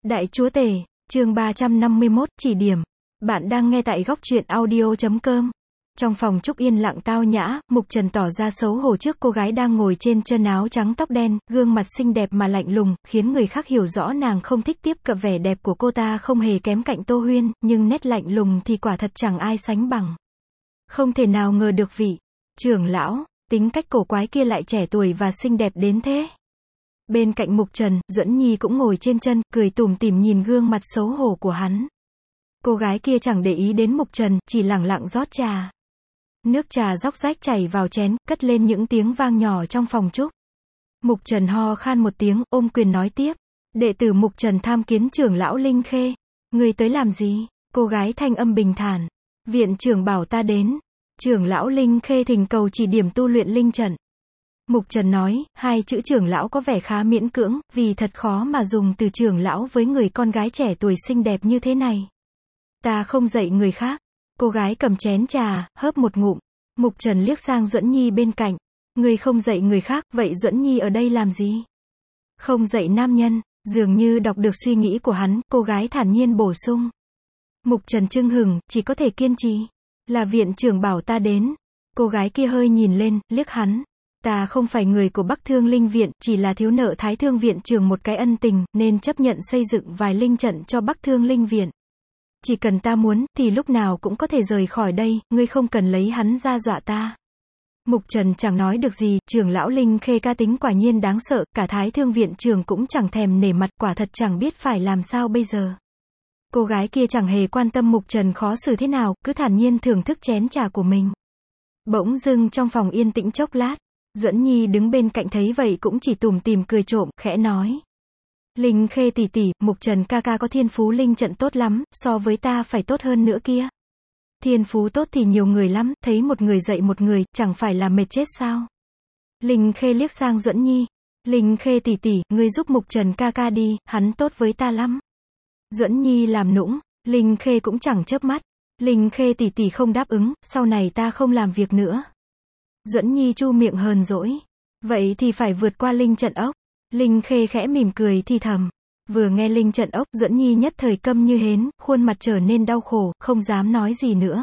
Đại Chúa Tể, chương 351, chỉ điểm. Bạn đang nghe tại góc truyện audio.com. Trong phòng Trúc yên lặng tao nhã, Mục Trần tỏ ra xấu hổ trước cô gái đang ngồi trên chân áo trắng tóc đen, gương mặt xinh đẹp mà lạnh lùng, khiến người khác hiểu rõ nàng không thích tiếp cận vẻ đẹp của cô ta không hề kém cạnh Tô Huyên, nhưng nét lạnh lùng thì quả thật chẳng ai sánh bằng. Không thể nào ngờ được vị trưởng lão, tính cách cổ quái kia lại trẻ tuổi và xinh đẹp đến thế. Bên cạnh Mục Trần, Duẫn Nhi cũng ngồi trên chân, cười tủm tỉm nhìn gương mặt xấu hổ của hắn. Cô gái kia chẳng để ý đến Mục Trần, chỉ lẳng lặng rót trà. Nước trà róc rách chảy vào chén, cất lên những tiếng vang nhỏ trong phòng Trúc. Mục Trần ho khan một tiếng, ôm quyền nói tiếp. Đệ tử Mục Trần tham kiến trưởng lão Linh Khê. Người tới làm gì? Cô gái thanh âm bình thản. Viện trưởng bảo ta đến. Trưởng lão Linh Khê thỉnh cầu chỉ điểm tu luyện linh trận. Mục Trần nói, hai chữ trưởng lão có vẻ khá miễn cưỡng, vì thật khó mà dùng từ trưởng lão với người con gái trẻ tuổi xinh đẹp như thế này. Ta không dạy người khác. Cô gái cầm chén trà, hớp một ngụm. Mục Trần liếc sang Duẫn Nhi bên cạnh. Người không dạy người khác, vậy Duẫn Nhi ở đây làm gì? Không dạy nam nhân. Dường như đọc được suy nghĩ của hắn, cô gái thản nhiên bổ sung. Mục Trần chưng hửng, chỉ có thể kiên trì. Là viện trưởng bảo ta đến. Cô gái kia hơi nhìn lên, liếc hắn. Ta không phải người của Bắc Thương Linh Viện, chỉ là thiếu nợ Thái Thương Viện trưởng một cái ân tình, nên chấp nhận xây dựng vài linh trận cho Bắc Thương Linh Viện. Chỉ cần ta muốn, thì lúc nào cũng có thể rời khỏi đây, ngươi không cần lấy hắn ra dọa ta. Mục Trần chẳng nói được gì, trưởng lão Linh Khê ca tính quả nhiên đáng sợ, cả Thái Thương Viện trưởng cũng chẳng thèm nể mặt, quả thật chẳng biết phải làm sao bây giờ. Cô gái kia chẳng hề quan tâm Mục Trần khó xử thế nào, cứ thản nhiên thưởng thức chén trà của mình. Bỗng dưng trong phòng yên tĩnh chốc lát. Duẫn Nhi đứng bên cạnh thấy vậy cũng chỉ tủm tỉm cười trộm, khẽ nói. Linh Khê tỷ tỷ, Mục Trần ca ca có thiên phú linh trận tốt lắm, so với ta phải tốt hơn nữa kia. Thiên phú tốt thì nhiều người lắm, thấy một người dạy một người, chẳng phải là mệt chết sao? Linh Khê liếc sang Duẫn Nhi. Linh Khê tỷ tỷ, ngươi giúp Mục Trần ca ca đi, hắn tốt với ta lắm. Duẫn Nhi làm nũng, Linh Khê cũng chẳng chớp mắt. Linh Khê tỷ tỷ không đáp ứng, sau này ta không làm việc nữa. Duẫn Nhi chu miệng hờn dỗi. Vậy thì phải vượt qua linh trận ốc. Linh Khê khẽ mỉm cười thì thầm. Vừa nghe linh trận ốc, Duẫn Nhi nhất thời câm như hến, khuôn mặt trở nên đau khổ, không dám nói gì nữa.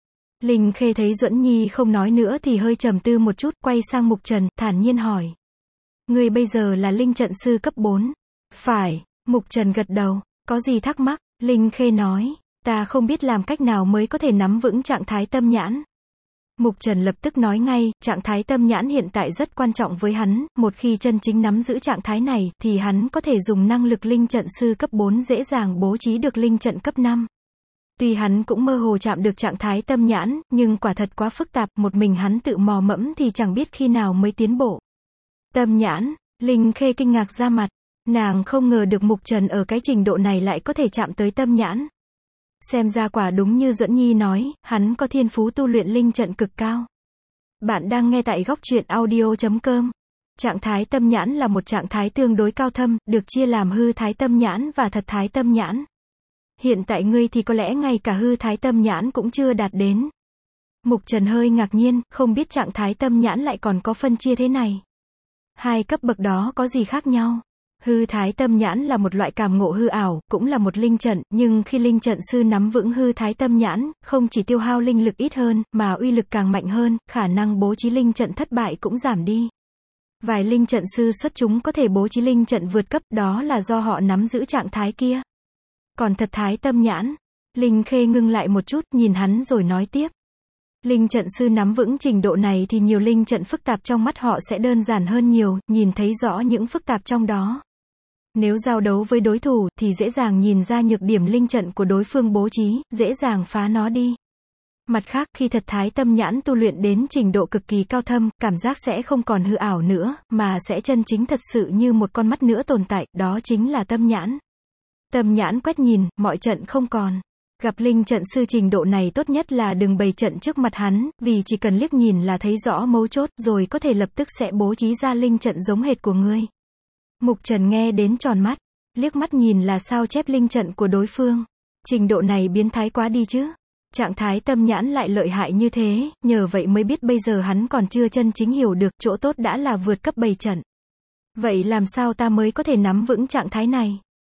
Linh Khê thấy Duẫn Nhi không nói nữa thì hơi trầm tư một chút, quay sang Mục Trần, thản nhiên hỏi. Ngươi bây giờ là linh trận sư cấp 4. Phải, Mục Trần gật đầu. Có gì thắc mắc? Linh Khê nói. Ta không biết làm cách nào mới có thể nắm vững trạng thái tâm nhãn. Mục Trần lập tức nói ngay, trạng thái tâm nhãn hiện tại rất quan trọng với hắn, một khi chân chính nắm giữ trạng thái này, thì hắn có thể dùng năng lực linh trận sư cấp 4 dễ dàng bố trí được linh trận cấp 5. Tuy hắn cũng mơ hồ chạm được trạng thái tâm nhãn, nhưng quả thật quá phức tạp, một mình hắn tự mò mẫm thì chẳng biết khi nào mới tiến bộ. Tâm nhãn, Linh Khê kinh ngạc ra mặt, nàng không ngờ được Mục Trần ở cái trình độ này lại có thể chạm tới tâm nhãn. Xem ra quả đúng như Duẫn Nhi nói, hắn có thiên phú tu luyện linh trận cực cao. Bạn đang nghe tại góc truyện audio.com. Trạng thái tâm nhãn là một trạng thái tương đối cao thâm, được chia làm hư thái tâm nhãn và thật thái tâm nhãn. Hiện tại ngươi thì có lẽ ngay cả hư thái tâm nhãn cũng chưa đạt đến. Mục Trần hơi ngạc nhiên, không biết trạng thái tâm nhãn lại còn có phân chia thế này. Hai cấp bậc đó có gì khác nhau? Hư thái tâm nhãn là một loại cảm ngộ hư ảo, cũng là một linh trận, nhưng khi linh trận sư nắm vững hư thái tâm nhãn, không chỉ tiêu hao linh lực ít hơn, mà uy lực càng mạnh hơn, khả năng bố trí linh trận thất bại cũng giảm đi. Vài linh trận sư xuất chúng có thể bố trí linh trận vượt cấp, đó là do họ nắm giữ trạng thái kia. Còn thật thái tâm nhãn, Linh Khê ngưng lại một chút, nhìn hắn rồi nói tiếp. Linh trận sư nắm vững trình độ này thì nhiều linh trận phức tạp trong mắt họ sẽ đơn giản hơn nhiều, nhìn thấy rõ những phức tạp trong đó. Nếu giao đấu với đối thủ, thì dễ dàng nhìn ra nhược điểm linh trận của đối phương bố trí, dễ dàng phá nó đi. Mặt khác, khi thật thái tâm nhãn tu luyện đến trình độ cực kỳ cao thâm, cảm giác sẽ không còn hư ảo nữa, mà sẽ chân chính thật sự như một con mắt nữa tồn tại, đó chính là tâm nhãn. Tâm nhãn quét nhìn, mọi trận không còn. Gặp linh trận sư trình độ này tốt nhất là đừng bày trận trước mặt hắn, vì chỉ cần liếc nhìn là thấy rõ mấu chốt, rồi có thể lập tức sẽ bố trí ra linh trận giống hệt của ngươi. Mục Trần nghe đến tròn mắt, liếc mắt nhìn là sao chép linh trận của đối phương. Trình độ này biến thái quá đi chứ. Trạng thái tâm nhãn lại lợi hại như thế, nhờ vậy mới biết bây giờ hắn còn chưa chân chính hiểu được, chỗ tốt đã là vượt cấp bày trận. Vậy làm sao ta mới có thể nắm vững trạng thái này?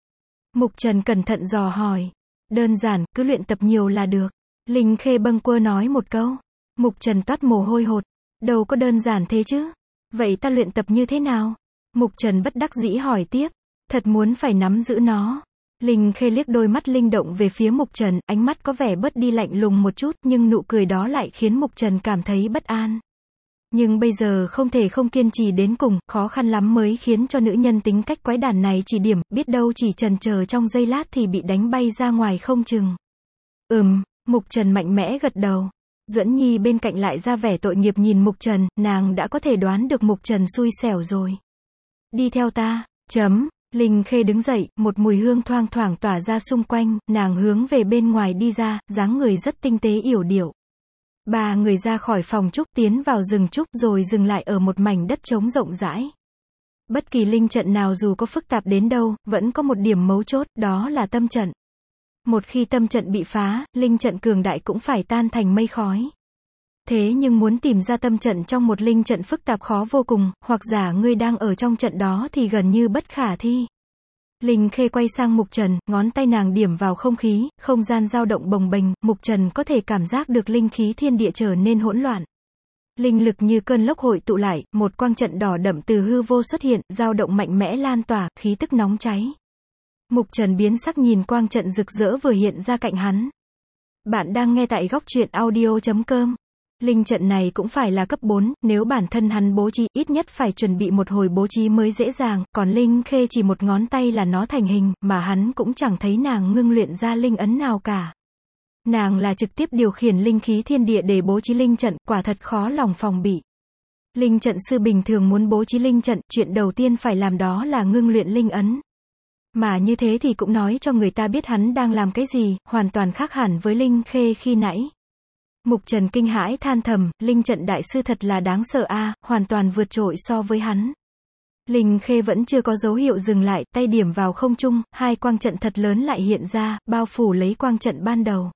Mục Trần cẩn thận dò hỏi. Đơn giản, cứ luyện tập nhiều là được. Linh Khê bâng quơ nói một câu. Mục Trần toát mồ hôi hột. Đâu có đơn giản thế chứ. Vậy ta luyện tập như thế nào? Mục Trần bất đắc dĩ hỏi tiếp. Thật muốn phải nắm giữ nó. Linh Khê liếc đôi mắt linh động về phía Mục Trần, ánh mắt có vẻ bớt đi lạnh lùng một chút, nhưng nụ cười đó lại khiến Mục Trần cảm thấy bất an. Nhưng bây giờ không thể không kiên trì đến cùng, khó khăn lắm mới khiến cho nữ nhân tính cách quái đản này chỉ điểm, biết đâu chỉ chần chờ trong giây lát thì bị đánh bay ra ngoài không chừng. Mục Trần mạnh mẽ gật đầu. Duẫn Nhi bên cạnh lại ra vẻ tội nghiệp nhìn Mục Trần, nàng đã có thể đoán được Mục Trần xui xẻo rồi. Đi theo ta, Linh Khê đứng dậy, một mùi hương thoang thoảng tỏa ra xung quanh, nàng hướng về bên ngoài đi ra, dáng người rất tinh tế yểu điệu. Ba người ra khỏi phòng trúc tiến vào rừng trúc rồi dừng lại ở một mảnh đất trống rộng rãi. Bất kỳ linh trận nào dù có phức tạp đến đâu, vẫn có một điểm mấu chốt, đó là tâm trận. Một khi tâm trận bị phá, linh trận cường đại cũng phải tan thành mây khói. Thế nhưng muốn tìm ra tâm trận trong một linh trận phức tạp khó vô cùng, hoặc giả ngươi đang ở trong trận đó thì gần như bất khả thi. Linh Khê quay sang Mục Trần, ngón tay nàng điểm vào không khí, không gian dao động bồng bềnh, Mục Trần có thể cảm giác được linh khí thiên địa trở nên hỗn loạn. Linh lực như cơn lốc hội tụ lại, một quang trận đỏ đậm từ hư vô xuất hiện, dao động mạnh mẽ lan tỏa, khí tức nóng cháy. Mục Trần biến sắc nhìn quang trận rực rỡ vừa hiện ra cạnh hắn. Bạn đang nghe tại góc truyện audio.com. Linh trận này cũng phải là cấp 4, nếu bản thân hắn bố trí, ít nhất phải chuẩn bị một hồi bố trí mới dễ dàng, còn Linh Khê chỉ một ngón tay là nó thành hình, mà hắn cũng chẳng thấy nàng ngưng luyện ra linh ấn nào cả. Nàng là trực tiếp điều khiển linh khí thiên địa để bố trí linh trận, quả thật khó lòng phòng bị. Linh trận sư bình thường muốn bố trí linh trận, chuyện đầu tiên phải làm đó là ngưng luyện linh ấn. Mà như thế thì cũng nói cho người ta biết hắn đang làm cái gì, hoàn toàn khác hẳn với Linh Khê khi nãy. Mục Trần kinh hãi than thầm, linh trận đại sư thật là đáng sợ a, hoàn toàn vượt trội so với hắn. Linh Khê vẫn chưa có dấu hiệu dừng lại, tay điểm vào không trung, hai quang trận thật lớn lại hiện ra, bao phủ lấy quang trận ban đầu.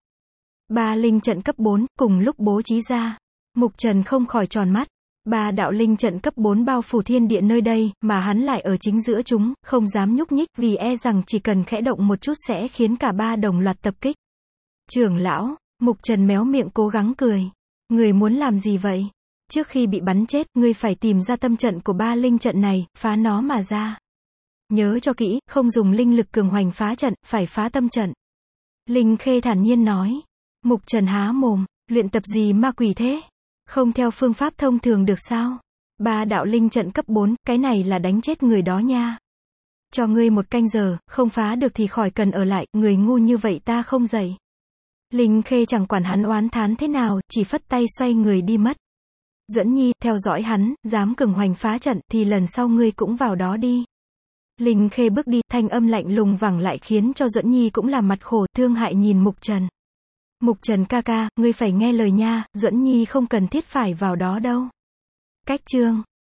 3 linh trận cấp 4, cùng lúc bố trí ra. Mục Trần không khỏi tròn mắt. 3 đạo linh trận cấp 4 bao phủ thiên địa nơi đây, mà hắn lại ở chính giữa chúng, không dám nhúc nhích vì e rằng chỉ cần khẽ động một chút sẽ khiến cả 3 đồng loạt tập kích. Trưởng lão, Mục Trần méo miệng cố gắng cười. Người muốn làm gì vậy? Trước khi bị bắn chết, ngươi phải tìm ra tâm trận của 3 linh trận này, phá nó mà ra. Nhớ cho kỹ, không dùng linh lực cường hoành phá trận, phải phá tâm trận. Linh Khê thản nhiên nói. Mục Trần há mồm, luyện tập gì ma quỷ thế? Không theo phương pháp thông thường được sao? 3 đạo linh trận cấp 4, cái này là đánh chết người đó nha. Cho ngươi 1 canh giờ, không phá được thì khỏi cần ở lại, người ngu như vậy ta không dạy. Linh Khê chẳng quản hắn oán thán thế nào, chỉ phất tay xoay người đi mất. Duẫn Nhi, theo dõi hắn, dám cường hoành phá trận, thì lần sau ngươi cũng vào đó đi. Linh Khê bước đi, thanh âm lạnh lùng vẳng lại khiến cho Duẫn Nhi cũng làm mặt khổ, thương hại nhìn Mục Trần. Mục Trần ca ca, ngươi phải nghe lời nha, Duẫn Nhi không cần thiết phải vào đó đâu. Cách chương